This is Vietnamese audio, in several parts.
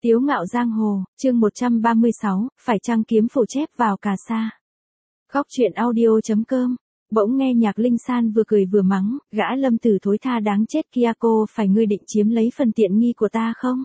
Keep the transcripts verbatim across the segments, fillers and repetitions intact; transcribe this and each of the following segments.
Tiếu ngạo giang hồ, chương một trăm ba mươi sáu, phải chăng kiếm phổ chép vào cà sa. Góc truyện audio.com. Bỗng nghe Nhạc Linh San vừa cười vừa mắng, gã Lâm Tử thối tha đáng chết kia, cô phải ngươi định chiếm lấy phần tiện nghi của ta không?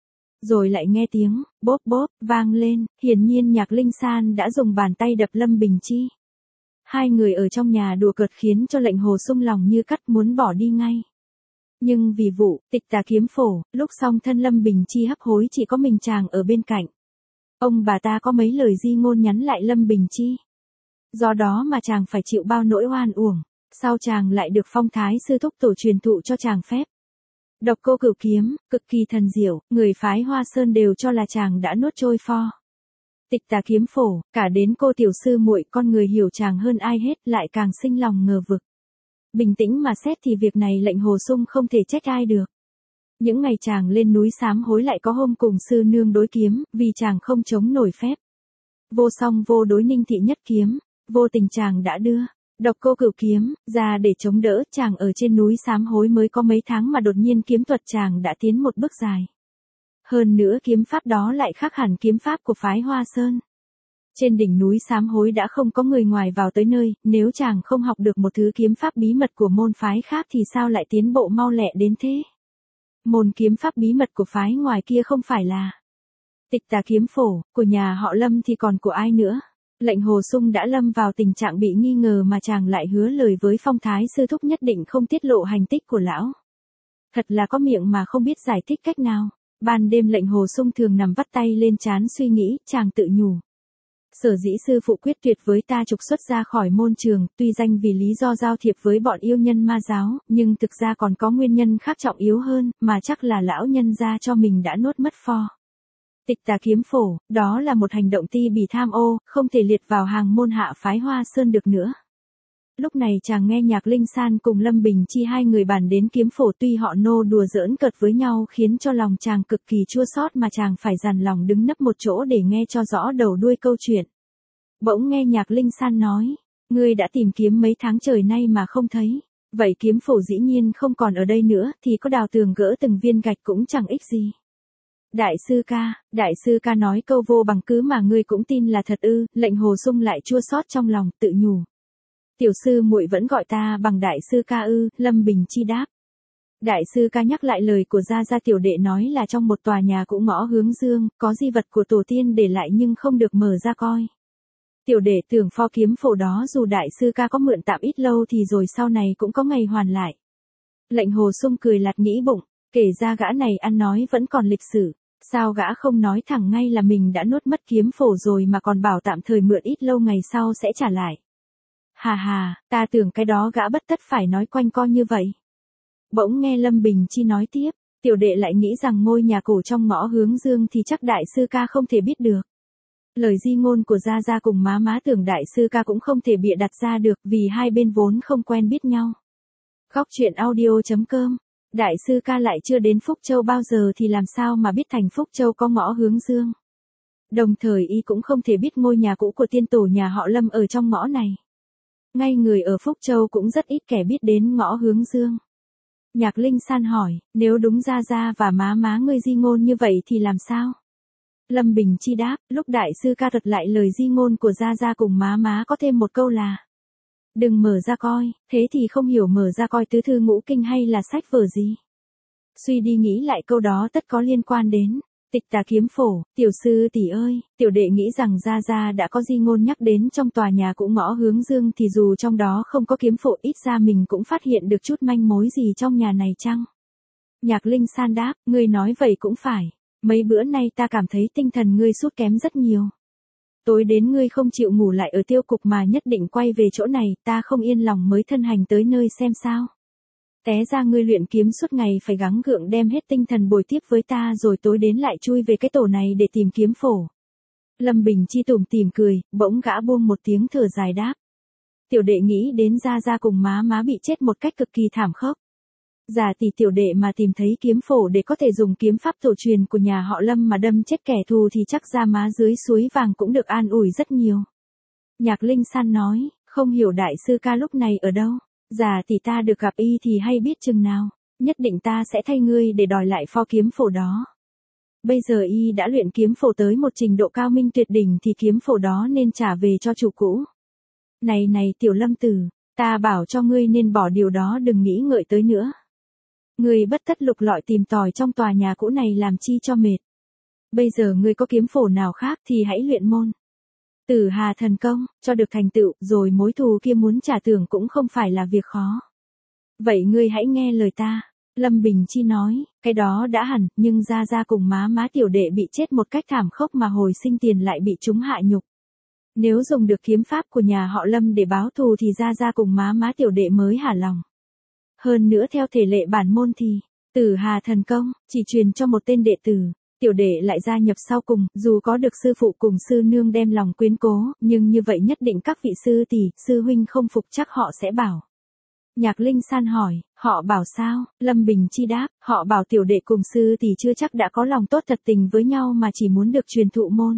Rồi lại nghe tiếng, bốp bốp, vang lên, hiển nhiên Nhạc Linh San đã dùng bàn tay đập Lâm Bình Chi. Hai người ở trong nhà đùa cợt khiến cho lệnh hồ sung lòng như cắt muốn bỏ đi ngay. Nhưng vì vụ tịch tà kiếm phổ, lúc xong thân Lâm Bình Chi hấp hối chỉ có mình chàng ở bên cạnh. Ông bà ta có mấy lời di ngôn nhắn lại Lâm Bình Chi. Do đó mà chàng phải chịu bao nỗi oan uổng, sau chàng lại được phong thái sư thúc tổ truyền thụ cho chàng phép. Độc cô cửu kiếm, cực kỳ thần diệu, người phái Hoa Sơn đều cho là chàng đã nuốt trôi pho. Tịch tà kiếm phổ, cả đến cô tiểu sư muội con người hiểu chàng hơn ai hết lại càng sinh lòng ngờ vực. Bình tĩnh mà xét thì việc này lệnh hồ sung không thể trách ai được. Những ngày chàng lên núi sám hối lại có hôm cùng sư nương đối kiếm, vì chàng không chống nổi phép. Vô song vô đối ninh thị nhất kiếm, vô tình chàng đã đưa, độc cô cửu kiếm, ra để chống đỡ. Chàng ở trên núi sám hối mới có mấy tháng mà đột nhiên kiếm thuật chàng đã tiến một bước dài. Hơn nữa kiếm pháp đó lại khác hẳn kiếm pháp của phái Hoa Sơn. Trên đỉnh núi sám hối đã không có người ngoài vào tới nơi, nếu chàng không học được một thứ kiếm pháp bí mật của môn phái khác thì sao lại tiến bộ mau lẹ đến thế? Môn kiếm pháp bí mật của phái ngoài kia không phải là tịch tà kiếm phổ, của nhà họ Lâm thì còn của ai nữa? Lệnh hồ sung đã lâm vào tình trạng bị nghi ngờ mà chàng lại hứa lời với phong thái sư thúc nhất định không tiết lộ hành tích của lão. Thật là có miệng mà không biết giải thích cách nào. Ban đêm lệnh hồ sung thường nằm vắt tay lên trán suy nghĩ, chàng tự nhủ. Sở dĩ sư phụ quyết tuyệt với ta trục xuất ra khỏi môn trường, tuy danh vì lý do giao thiệp với bọn yêu nhân ma giáo, nhưng thực ra còn có nguyên nhân khác trọng yếu hơn, mà chắc là lão nhân gia cho mình đã nuốt mất pho. Tịch tà kiếm phổ, đó là một hành động ti bỉ tham ô, không thể liệt vào hàng môn hạ phái Hoa Sơn được nữa. Lúc này chàng nghe Nhạc Linh San cùng Lâm Bình Chi hai người bàn đến kiếm phổ, tuy họ nô đùa giỡn cợt với nhau khiến cho lòng chàng cực kỳ chua xót mà chàng phải dằn lòng đứng nấp một chỗ để nghe cho rõ đầu đuôi câu chuyện. Bỗng nghe Nhạc Linh San nói, ngươi đã tìm kiếm mấy tháng trời nay mà không thấy, vậy kiếm phổ dĩ nhiên không còn ở đây nữa thì có đào tường gỡ từng viên gạch cũng chẳng ích gì. Đại sư ca, đại sư ca nói câu vô bằng cứ mà ngươi cũng tin là thật ư? Lệnh hồ sung lại chua xót trong lòng, tự nhủ. Tiểu sư muội vẫn gọi ta bằng đại sư ca ư? Lâm Bình Chi đáp. Đại sư ca nhắc lại lời của gia gia tiểu đệ nói là trong một tòa nhà cũ ngõ hướng dương, có di vật của tổ tiên để lại nhưng không được mở ra coi. Tiểu đệ tưởng pho kiếm phổ đó dù đại sư ca có mượn tạm ít lâu thì rồi sau này cũng có ngày hoàn lại. Lệnh hồ sung cười lạt nghĩ bụng, kể ra gã này ăn nói vẫn còn lịch sử. Sao gã không nói thẳng ngay là mình đã nuốt mất kiếm phổ rồi mà còn bảo tạm thời mượn ít lâu ngày sau sẽ trả lại. Hà hà, ta tưởng cái đó gã bất tất phải nói quanh co như vậy. Bỗng nghe Lâm Bình Chi nói tiếp, tiểu đệ lại nghĩ rằng ngôi nhà cổ trong ngõ hướng dương thì chắc đại sư ca không thể biết được. Lời di ngôn của gia gia cùng má má tưởng đại sư ca cũng không thể bịa đặt ra được vì hai bên vốn không quen biết nhau. Góc truyện audio.com. Đại sư ca lại chưa đến Phúc Châu bao giờ thì làm sao mà biết thành Phúc Châu có ngõ hướng dương. Đồng thời y cũng không thể biết ngôi nhà cũ của tiên tổ nhà họ Lâm ở trong ngõ này. Ngay người ở Phúc Châu cũng rất ít kẻ biết đến ngõ hướng dương. Nhạc Linh San hỏi, nếu đúng gia gia và má má ngươi di ngôn như vậy thì làm sao? Lâm Bình Chi đáp, lúc đại sư ca thuật lại lời di ngôn của gia gia cùng má má có thêm một câu là đừng mở ra coi, thế thì không hiểu mở ra coi tứ thư ngũ kinh hay là sách vở gì. Suy đi nghĩ lại câu đó tất có liên quan đến tịch tà kiếm phổ. Tiểu sư tỷ ơi, tiểu đệ nghĩ rằng gia gia đã có di ngôn nhắc đến trong tòa nhà cũ ngõ hướng dương thì dù trong đó không có kiếm phổ ít ra mình cũng phát hiện được chút manh mối gì trong nhà này chăng? Nhạc Linh San đáp, ngươi nói vậy cũng phải, mấy bữa nay ta cảm thấy tinh thần ngươi sút kém rất nhiều. Tối đến ngươi không chịu ngủ lại ở tiêu cục mà nhất định quay về chỗ này, ta không yên lòng mới thân hành tới nơi xem sao. Té ra ngươi luyện kiếm suốt ngày phải gắng gượng đem hết tinh thần bồi tiếp với ta rồi tối đến lại chui về cái tổ này để tìm kiếm phổ. Lâm Bình Chi tủm tỉm cười, bỗng gã buông một tiếng thở dài đáp. Tiểu đệ nghĩ đến gia gia cùng má má bị chết một cách cực kỳ thảm khốc. Giả tỷ tiểu đệ mà tìm thấy kiếm phổ để có thể dùng kiếm pháp tổ truyền của nhà họ Lâm mà đâm chết kẻ thù thì chắc gia má dưới suối vàng cũng được an ủi rất nhiều. Nhạc Linh San nói, không hiểu đại sư ca lúc này ở đâu. Giả tỷ ta được gặp y thì hay biết chừng nào, nhất định ta sẽ thay ngươi để đòi lại pho kiếm phổ đó. Bây giờ y đã luyện kiếm phổ tới một trình độ cao minh tuyệt đỉnh thì kiếm phổ đó nên trả về cho chủ cũ. Này này Tiểu Lâm Tử, ta bảo cho ngươi nên bỏ điều đó đừng nghĩ ngợi tới nữa. Ngươi bất tất lục lọi tìm tòi trong tòa nhà cũ này làm chi cho mệt. Bây giờ ngươi có kiếm phổ nào khác thì hãy luyện môn Tử Hà thần công, cho được thành tựu, rồi mối thù kia muốn trả thưởng cũng không phải là việc khó. Vậy ngươi hãy nghe lời ta. Lâm Bình Chi nói, cái đó đã hẳn, nhưng Gia Gia cùng má má tiểu đệ bị chết một cách thảm khốc mà hồi sinh tiền lại bị chúng hạ nhục. Nếu dùng được kiếm pháp của nhà họ Lâm để báo thù thì Gia Gia cùng má má tiểu đệ mới hả lòng. Hơn nữa theo thể lệ bản môn thì, Tử Hà thần công, chỉ truyền cho một tên đệ tử, tiểu đệ lại gia nhập sau cùng, dù có được sư phụ cùng sư nương đem lòng quyến cố, nhưng như vậy nhất định các vị sư tỷ, sư huynh không phục chắc họ sẽ bảo. Nhạc Linh San hỏi, họ bảo sao? Lâm Bình Chi đáp, họ bảo tiểu đệ cùng sư tỷ chưa chắc đã có lòng tốt thật tình với nhau mà chỉ muốn được truyền thụ môn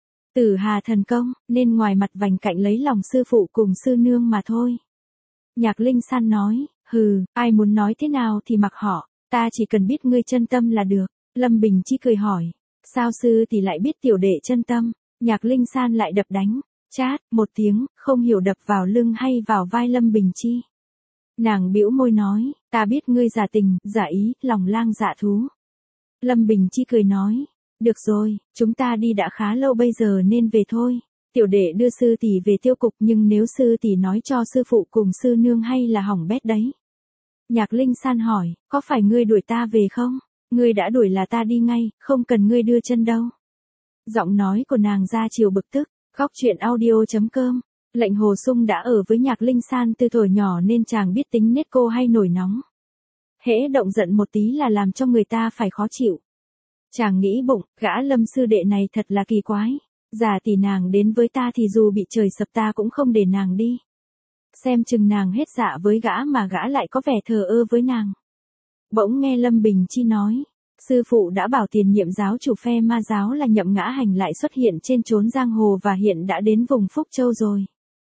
Tử Hà thần công, nên ngoài mặt vành cạnh lấy lòng sư phụ cùng sư nương mà thôi. Nhạc Linh San nói, hừ, ai muốn nói thế nào thì mặc họ, ta chỉ cần biết ngươi chân tâm là được. Lâm Bình Chi cười hỏi, sao sư tỷ lại biết tiểu đệ chân tâm? Nhạc Linh San lại đập đánh, chát, một tiếng, không hiểu đập vào lưng hay vào vai Lâm Bình Chi. Nàng bĩu môi nói, ta biết ngươi giả tình, giả ý, lòng lang dạ thú. Lâm Bình Chi cười nói, được rồi, chúng ta đi đã khá lâu bây giờ nên về thôi. Tiểu đệ đưa sư tỷ về tiêu cục nhưng nếu sư tỷ nói cho sư phụ cùng sư nương hay là hỏng bét đấy. Nhạc Linh San hỏi, có phải ngươi đuổi ta về không? Ngươi đã đuổi là ta đi ngay, không cần ngươi đưa chân đâu. Giọng nói của nàng ra chiều bực tức, góc truyện audio chấm com. Lệnh Hồ Sung đã ở với Nhạc Linh San từ thuở nhỏ nên chàng biết tính nết cô hay nổi nóng. Hễ động giận một tí là làm cho người ta phải khó chịu. Chàng nghĩ bụng, gã Lâm sư đệ này thật là kỳ quái. Giả tỷ nàng đến với ta thì dù bị trời sập ta cũng không để nàng đi. Xem chừng nàng hết dạ với gã mà gã lại có vẻ thờ ơ với nàng. Bỗng nghe Lâm Bình Chi nói, sư phụ đã bảo tiền nhiệm giáo chủ phe ma giáo là Nhậm Ngã Hành lại xuất hiện trên chốn giang hồ và hiện đã đến vùng Phúc Châu rồi.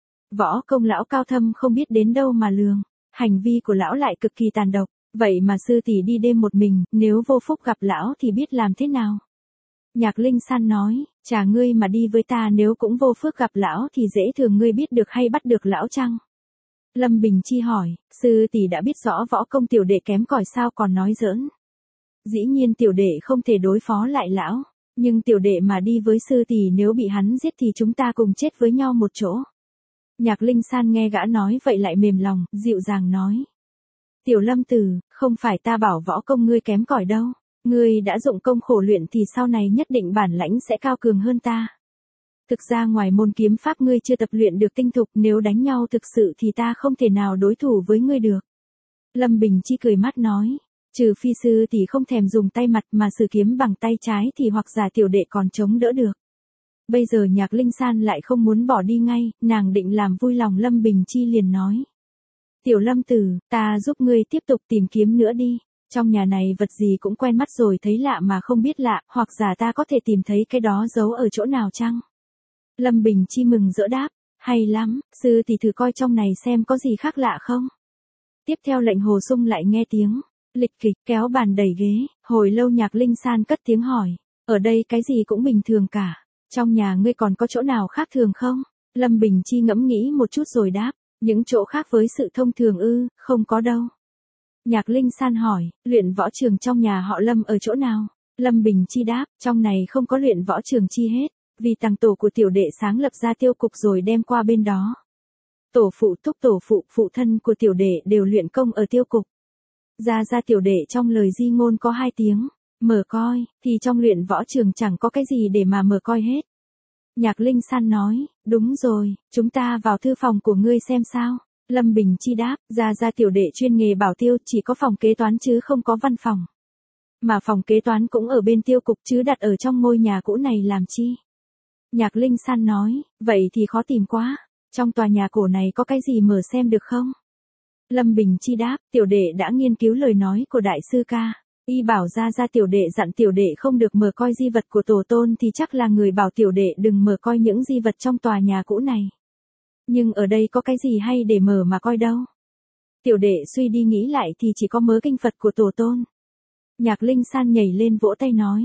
Võ công lão cao thâm không biết đến đâu mà lường, hành vi của lão lại cực kỳ tàn độc, vậy mà sư tỷ đi đêm một mình, nếu vô phúc gặp lão thì biết làm thế nào? Nhạc Linh San nói, chả ngươi mà đi với ta nếu cũng vô phước gặp lão thì dễ thường ngươi biết được hay bắt được lão chăng? Lâm Bình Chi hỏi, sư tỷ đã biết rõ võ công tiểu đệ kém cỏi sao còn nói giỡn? Dĩ nhiên tiểu đệ không thể đối phó lại lão, nhưng tiểu đệ mà đi với sư tỷ nếu bị hắn giết thì chúng ta cùng chết với nhau một chỗ. Nhạc Linh San nghe gã nói vậy lại mềm lòng, dịu dàng nói. Tiểu Lâm Tử, không phải ta bảo võ công ngươi kém cỏi đâu, ngươi đã dụng công khổ luyện thì sau này nhất định bản lãnh sẽ cao cường hơn ta. Thực ra ngoài môn kiếm pháp ngươi chưa tập luyện được tinh thục, nếu đánh nhau thực sự thì ta không thể nào đối thủ với ngươi được. Lâm Bình Chi cười mắt nói, trừ phi sư tỷ không thèm dùng tay mặt mà sử kiếm bằng tay trái thì hoặc giả tiểu đệ còn chống đỡ được. Bây giờ Nhạc Linh San lại không muốn bỏ đi ngay, nàng định làm vui lòng Lâm Bình Chi liền nói. Tiểu Lâm Tử, ta giúp ngươi tiếp tục tìm kiếm nữa đi, trong nhà này vật gì cũng quen mắt rồi thấy lạ mà không biết lạ, hoặc giả ta có thể tìm thấy cái đó giấu ở chỗ nào chăng? Lâm Bình Chi mừng rỡ đáp, hay lắm, sư tỷ thử coi trong này xem có gì khác lạ không? Tiếp theo Lệnh Hồ Sung lại nghe tiếng lịch kịch kéo bàn đẩy ghế, hồi lâu Nhạc Linh San cất tiếng hỏi, ở đây cái gì cũng bình thường cả, trong nhà ngươi còn có chỗ nào khác thường không? Lâm Bình Chi ngẫm nghĩ một chút rồi đáp, những chỗ khác với sự thông thường ư, không có đâu. Nhạc Linh San hỏi, luyện võ trường trong nhà họ Lâm ở chỗ nào? Lâm Bình Chi đáp, trong này không có luyện võ trường chi hết, vì tàng tổ của tiểu đệ sáng lập ra tiêu cục rồi đem qua bên đó. Tổ phụ thúc tổ phụ phụ thân của tiểu đệ đều luyện công ở tiêu cục. Ra ra tiểu đệ trong lời di ngôn có hai tiếng, mở coi, thì trong luyện võ trường chẳng có cái gì để mà mở coi hết. Nhạc Linh San nói, đúng rồi, chúng ta vào thư phòng của ngươi xem sao. Lâm Bình Chi đáp, ra ra tiểu đệ chuyên nghề bảo tiêu chỉ có phòng kế toán chứ không có văn phòng. Mà phòng kế toán cũng ở bên tiêu cục chứ đặt ở trong ngôi nhà cũ này làm chi. Nhạc Linh San nói, vậy thì khó tìm quá, trong tòa nhà cổ này có cái gì mở xem được không? Lâm Bình Chi đáp, tiểu đệ đã nghiên cứu lời nói của đại sư ca, y bảo ra ra tiểu đệ dặn tiểu đệ không được mở coi di vật của tổ tôn thì chắc là người bảo tiểu đệ đừng mở coi những di vật trong tòa nhà cũ này. Nhưng ở đây có cái gì hay để mở mà coi đâu? Tiểu đệ suy đi nghĩ lại thì chỉ có mớ kinh Phật của tổ tôn. Nhạc Linh San nhảy lên vỗ tay nói,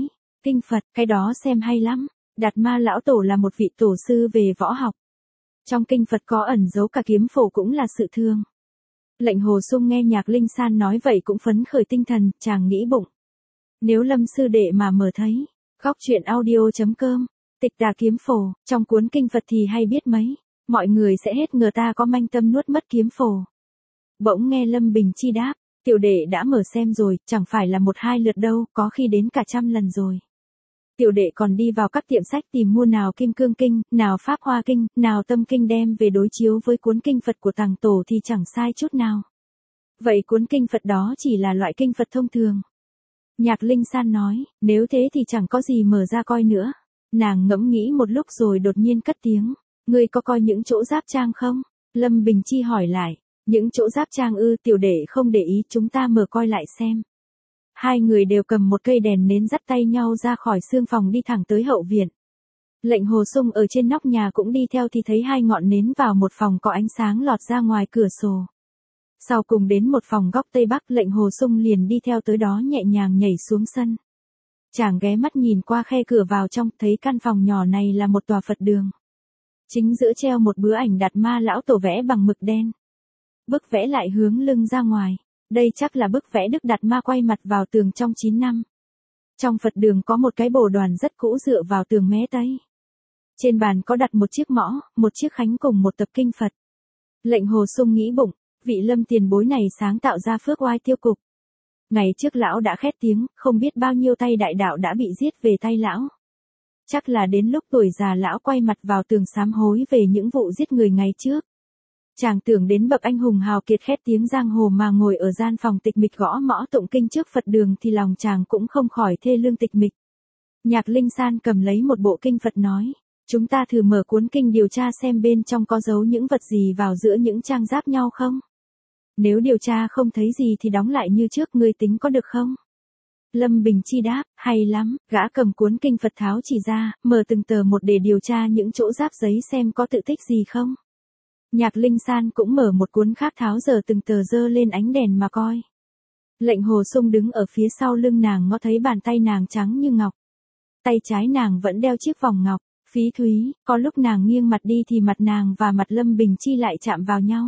Kinh Phật, cái đó xem hay lắm. Đạt Ma lão tổ là một vị tổ sư về võ học. Trong kinh Phật có ẩn giấu cả kiếm phổ cũng là sự thương. Lệnh Hồ Sung nghe Nhạc Linh San nói vậy cũng phấn khởi tinh thần, chàng nghĩ bụng. Nếu Lâm sư đệ mà mở thấy, góc truyện audio.com, tịch tà kiếm phổ, trong cuốn kinh Phật thì hay biết mấy, mọi người sẽ hết ngờ ta có manh tâm nuốt mất kiếm phổ. Bỗng nghe Lâm Bình Chi đáp, tiểu đệ đã mở xem rồi, chẳng phải là một hai lượt đâu, có khi đến cả trăm lần rồi. Tiểu đệ còn đi vào các tiệm sách tìm mua nào Kim Cương Kinh, nào Pháp Hoa Kinh, nào Tâm Kinh đem về đối chiếu với cuốn kinh Phật của Tàng Tổ thì chẳng sai chút nào. Vậy cuốn kinh Phật đó chỉ là loại kinh Phật thông thường. Nhạc Linh San nói, nếu thế thì chẳng có gì mở ra coi nữa. Nàng ngẫm nghĩ một lúc rồi đột nhiên cất tiếng, ngươi có coi những chỗ giáp trang không? Lâm Bình Chi hỏi lại, những chỗ giáp trang ư? Tiểu đệ không để ý, chúng ta mở coi lại xem. Hai người đều cầm một cây đèn nến dắt tay nhau ra khỏi xương phòng đi thẳng tới hậu viện. Lệnh Hồ Sung ở trên nóc nhà cũng đi theo thì thấy hai ngọn nến vào một phòng có ánh sáng lọt ra ngoài cửa sổ. Sau cùng đến một phòng góc tây bắc, Lệnh Hồ Sung liền đi theo tới đó nhẹ nhàng nhảy xuống sân. Chàng ghé mắt nhìn qua khe cửa vào trong, thấy căn phòng nhỏ này là một tòa Phật đường. Chính giữa treo một bức ảnh Đạt Ma lão tổ vẽ bằng mực đen. Bức vẽ lại hướng lưng ra ngoài. Đây chắc là bức vẽ Đức Đạt Ma quay mặt vào tường trong chín năm. Trong Phật đường có một cái bồ đoàn rất cũ dựa vào tường mé tây. Trên bàn có đặt một chiếc mõ, một chiếc khánh cùng một tập kinh Phật. Lệnh Hồ Sung nghĩ bụng, vị Lâm tiền bối này sáng tạo ra phước oai tiêu cục. Ngày trước lão đã khét tiếng, không biết bao nhiêu tay đại đạo đã bị giết về tay lão. Chắc là đến lúc tuổi già lão quay mặt vào tường sám hối về những vụ giết người ngày trước. Chàng tưởng đến bậc anh hùng hào kiệt khét tiếng giang hồ mà ngồi ở gian phòng tịch mịch gõ mõ tụng kinh trước Phật đường thì lòng chàng cũng không khỏi thê lương tịch mịch. Nhạc Linh San cầm lấy một bộ kinh Phật nói, chúng ta thử mở cuốn kinh điều tra xem bên trong có giấu những vật gì vào giữa những trang giáp nhau không? Nếu điều tra không thấy gì thì đóng lại như trước, ngươi tính có được không? Lâm Bình Chi đáp, hay lắm, gã cầm cuốn kinh Phật tháo chỉ ra, mở từng tờ một để điều tra những chỗ giáp giấy xem có tự tích gì không. Nhạc Linh San cũng mở một cuốn khác tháo dở từng tờ dơ lên ánh đèn mà coi. Lệnh Hồ Sung đứng ở phía sau lưng nàng ngó thấy bàn tay nàng trắng như ngọc. Tay trái nàng vẫn đeo chiếc vòng ngọc, phí thúy, có lúc nàng nghiêng mặt đi thì mặt nàng và mặt Lâm Bình Chi lại chạm vào nhau.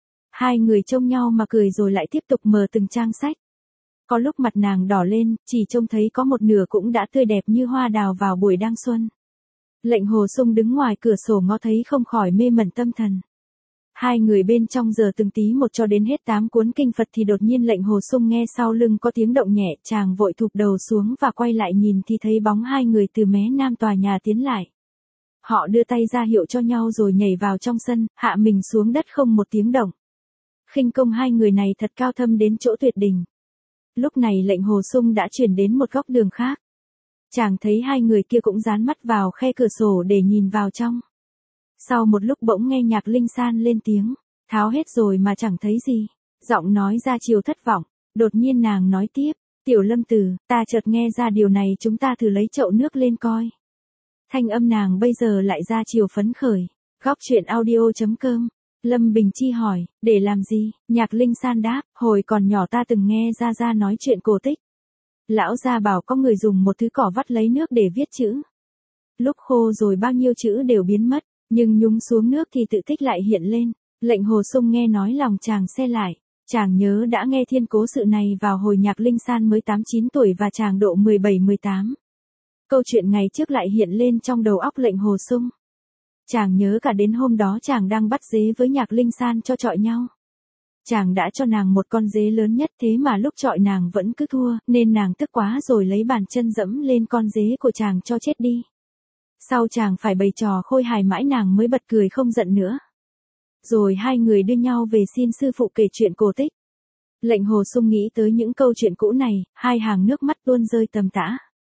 Hai người trông nhau mà cười rồi lại tiếp tục mở từng trang sách. Có lúc mặt nàng đỏ lên, chỉ trông thấy có một nửa cũng đã tươi đẹp như hoa đào vào buổi đang xuân. Lệnh Hồ Sung đứng ngoài cửa sổ ngó thấy không khỏi mê mẩn tâm thần. Hai người bên trong giờ từng tí một cho đến hết tám cuốn kinh Phật thì đột nhiên Lệnh Hồ Sung nghe sau lưng có tiếng động nhẹ, chàng vội thụp đầu xuống và quay lại nhìn thì thấy bóng hai người từ mé nam tòa nhà tiến lại. Họ đưa tay ra hiệu cho nhau rồi nhảy vào trong sân, hạ mình xuống đất không một tiếng động. Khinh công hai người này thật cao thâm đến chỗ tuyệt đỉnh. Lúc này Lệnh Hồ Sung đã chuyển đến một góc đường khác. Chàng thấy hai người kia cũng dán mắt vào khe cửa sổ để nhìn vào trong. Sau một lúc bỗng nghe Nhạc Linh San lên tiếng, tháo hết rồi mà chẳng thấy gì. Giọng nói ra chiều thất vọng, đột nhiên nàng nói tiếp, tiểu Lâm tử, ta chợt nghe ra điều này, chúng ta thử lấy chậu nước lên coi. Thanh âm nàng bây giờ lại ra chiều phấn khởi. Góc truyện audio.com. Lâm Bình Chi hỏi, để làm gì? Nhạc Linh San đáp, hồi còn nhỏ ta từng nghe Gia Gia nói chuyện cổ tích. Lão Gia bảo có người dùng một thứ cỏ vắt lấy nước để viết chữ. Lúc khô rồi bao nhiêu chữ đều biến mất, nhưng nhúng xuống nước thì tự tích lại hiện lên. Lệnh Hồ Sung nghe nói lòng chàng se lại. Chàng nhớ đã nghe thiên cố sự này vào hồi Nhạc Linh San mới tám chín tuổi và chàng độ mười bảy mười tám. Câu chuyện ngày trước lại hiện lên trong đầu óc Lệnh Hồ Sung. Chàng nhớ cả đến hôm đó chàng đang bắt dế với Nhạc Linh San cho chọi nhau. Chàng đã cho nàng một con dế lớn nhất, thế mà lúc chọi nàng vẫn cứ thua, nên nàng tức quá rồi lấy bàn chân dẫm lên con dế của chàng cho chết đi. Sau chàng phải bày trò khôi hài mãi nàng mới bật cười không giận nữa. Rồi hai người đưa nhau về xin sư phụ kể chuyện cổ tích. Lệnh Hồ Sung nghĩ tới những câu chuyện cũ này, hai hàng nước mắt tuôn rơi tầm tã.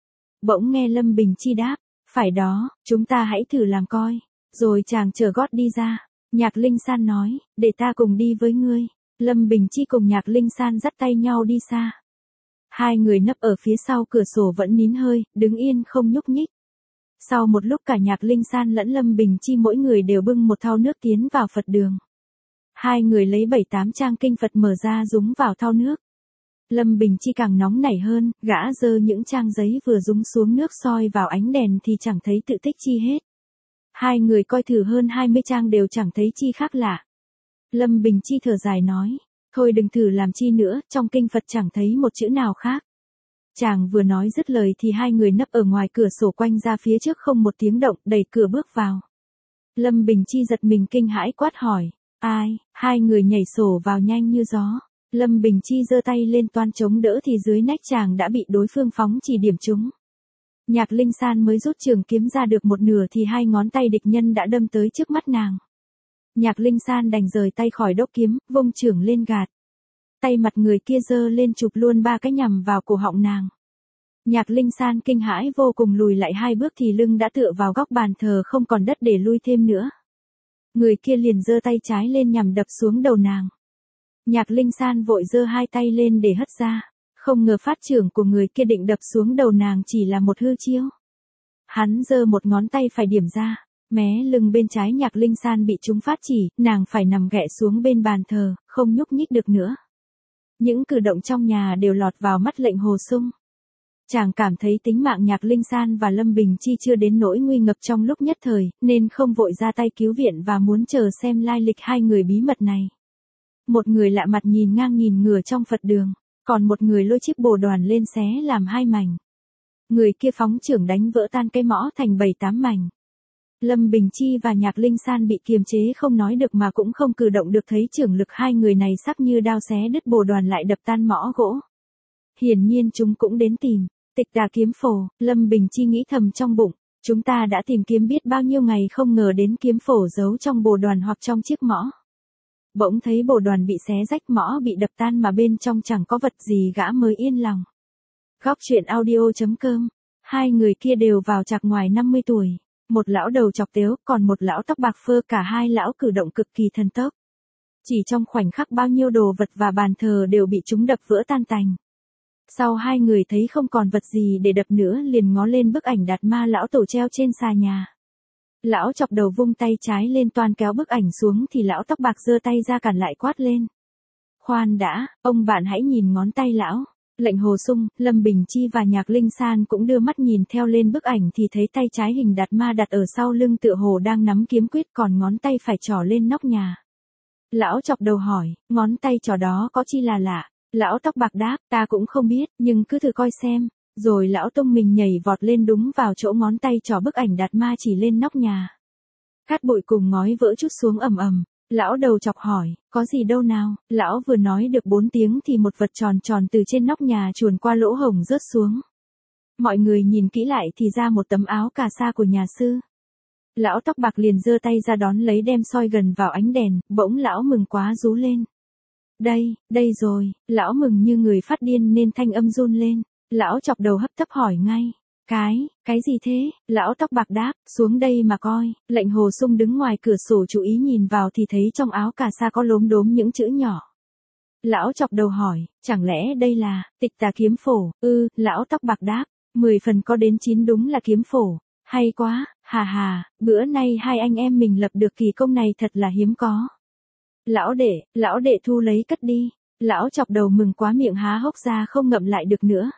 Bỗng nghe Lâm Bình Chi đáp, phải đó, chúng ta hãy thử làm coi. Rồi chàng trở gót đi ra. Nhạc Linh San nói, để ta cùng đi với ngươi. Lâm Bình Chi cùng Nhạc Linh San dắt tay nhau đi xa. Hai người nấp ở phía sau cửa sổ vẫn nín hơi, đứng yên không nhúc nhích. Sau một lúc cả Nhạc Linh San lẫn Lâm Bình Chi mỗi người đều bưng một thau nước tiến vào Phật đường. Hai người lấy bảy tám trang kinh Phật mở ra dúng vào thau nước. Lâm Bình Chi càng nóng nảy hơn, gã giơ những trang giấy vừa rúng xuống nước soi vào ánh đèn thì chẳng thấy tự tích chi hết. Hai người coi thử hơn hai mươi trang đều chẳng thấy chi khác lạ. Lâm Bình Chi thở dài nói, thôi đừng thử làm chi nữa, trong kinh Phật chẳng thấy một chữ nào khác. Chàng vừa nói dứt lời thì hai người nấp ở ngoài cửa sổ quanh ra phía trước không một tiếng động, đẩy cửa bước vào. Lâm Bình Chi giật mình kinh hãi quát hỏi, ai? Hai người nhảy sổ vào nhanh như gió. Lâm Bình Chi giơ tay lên toan chống đỡ thì dưới nách chàng đã bị đối phương phóng chỉ điểm trúng. Nhạc Linh San mới rút trường kiếm ra được một nửa thì hai ngón tay địch nhân đã đâm tới trước mắt nàng. Nhạc Linh San đành rời tay khỏi đốc kiếm, vung chưởng lên gạt. Tay mặt người kia giơ lên chụp luôn ba cái nhằm vào cổ họng nàng. Nhạc Linh San kinh hãi vô cùng lùi lại hai bước thì lưng đã tựa vào góc bàn thờ không còn đất để lui thêm nữa. Người kia liền giơ tay trái lên nhằm đập xuống đầu nàng. Nhạc Linh San vội giơ hai tay lên để hất ra. Không ngờ phát trưởng của người kia định đập xuống đầu nàng chỉ là một hư chiêu. Hắn giơ một ngón tay phải điểm ra. Mé lưng bên trái Nhạc Linh San bị trúng phát chỉ, nàng phải nằm ghẹ xuống bên bàn thờ, không nhúc nhích được nữa. Những cử động trong nhà đều lọt vào mắt lệnh Hồ Sung. Chàng cảm thấy tính mạng Nhạc Linh San và Lâm Bình Chi chưa đến nỗi nguy ngập trong lúc nhất thời, nên không vội ra tay cứu viện và muốn chờ xem lai lịch hai người bí mật này. Một người lạ mặt nhìn ngang nhìn ngửa trong Phật đường, còn một người lôi chiếc bồ đoàn lên xé làm hai mảnh. Người kia phóng chưởng đánh vỡ tan cái mõ thành bảy tám mảnh. Lâm Bình Chi và Nhạc Linh San bị kiềm chế không nói được mà cũng không cử động được, thấy chưởng lực hai người này sắc như đao xé đứt bồ đoàn lại đập tan mõ gỗ. Hiển nhiên chúng cũng đến tìm Tịch Tà kiếm phổ. Lâm Bình Chi nghĩ thầm trong bụng, chúng ta đã tìm kiếm biết bao nhiêu ngày không ngờ đến kiếm phổ giấu trong bồ đoàn hoặc trong chiếc mõ. Bỗng thấy bồ đoàn bị xé rách, mõ bị đập tan mà bên trong chẳng có vật gì, gã mới yên lòng. Góc truyện audio chấm com. Hai người kia đều vào chạc ngoài năm mươi tuổi. Một lão đầu chọc tếu, còn một lão tóc bạc phơ, cả hai lão cử động cực kỳ thần tốc. Chỉ trong khoảnh khắc bao nhiêu đồ vật và bàn thờ đều bị chúng đập vỡ tan tành. Sau hai người thấy không còn vật gì để đập nữa liền ngó lên bức ảnh Đạt Ma lão tổ treo trên xà nhà. Lão chọc đầu vung tay trái lên toan kéo bức ảnh xuống thì lão tóc bạc giơ tay ra cản lại quát lên. Khoan đã, ông bạn hãy nhìn ngón tay lão. Lệnh Hồ Sung, Lâm Bình Chi và Nhạc Linh San cũng đưa mắt nhìn theo lên bức ảnh thì thấy tay trái hình Đạt Ma đặt ở sau lưng tựa hồ đang nắm kiếm quyết, còn ngón tay phải trỏ lên nóc nhà. Lão chọc đầu hỏi, ngón tay trỏ đó có chi là lạ? Lão tóc bạc đáp, ta cũng không biết, nhưng cứ thử coi xem. Rồi lão tung mình nhảy vọt lên đúng vào chỗ ngón tay trỏ bức ảnh Đạt Ma chỉ lên nóc nhà. Cát bụi cùng ngói vỡ chút xuống ầm ầm. Lão đầu chọc hỏi, có gì đâu nào? Lão vừa nói được bốn tiếng thì một vật tròn tròn từ trên nóc nhà chuồn qua lỗ hổng rớt xuống. Mọi người nhìn kỹ lại thì ra một tấm áo cà sa của nhà sư. Lão tóc bạc liền giơ tay ra đón lấy đem soi gần vào ánh đèn, bỗng lão mừng quá rú lên. Đây, đây rồi, lão mừng như người phát điên nên thanh âm run lên. Lão chọc đầu hấp tấp hỏi ngay. Cái, cái gì thế? Lão tóc bạc đáp, xuống đây mà coi. Lệnh Hồ Sung đứng ngoài cửa sổ chú ý nhìn vào thì thấy trong áo cà sa có lốm đốm những chữ nhỏ. Lão chọc đầu hỏi, chẳng lẽ đây là Tịch Tà kiếm phổ? Ư, lão tóc bạc đáp, mười phần có đến chín đúng là kiếm phổ. Hay quá, hà hà, bữa nay hai anh em mình lập được kỳ công này thật là hiếm có. Lão đệ, lão đệ thu lấy cất đi. Lão chọc đầu mừng quá miệng há hốc ra không ngậm lại được nữa.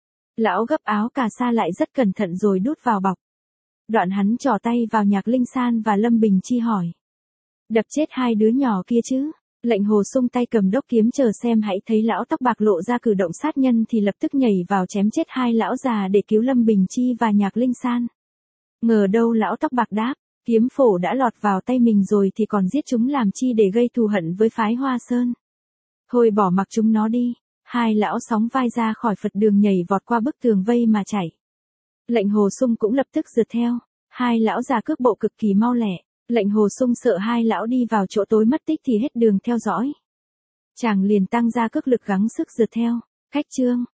Lão gấp áo cà sa lại rất cẩn thận rồi đút vào bọc. Đoạn hắn trỏ tay vào Nhạc Linh San và Lâm Bình Chi hỏi. Đập chết hai đứa nhỏ kia chứ? Lệnh Hồ Sung tay cầm đốc kiếm chờ xem, hãy thấy lão tóc bạc lộ ra cử động sát nhân thì lập tức nhảy vào chém chết hai lão già để cứu Lâm Bình Chi và Nhạc Linh San. Ngờ đâu lão tóc bạc đáp, kiếm phổ đã lọt vào tay mình rồi thì còn giết chúng làm chi để gây thù hận với phái Hoa Sơn. Thôi bỏ mặc chúng nó đi. Hai lão sóng vai ra khỏi Phật đường nhảy vọt qua bức tường vây mà chạy. Lệnh Hồ Sung cũng lập tức rượt theo. Hai lão già cước bộ cực kỳ mau lẹ. Lệnh Hồ Sung sợ hai lão đi vào chỗ tối mất tích thì hết đường theo dõi. Chàng liền tăng ra cước lực gắng sức rượt theo. Khách chương.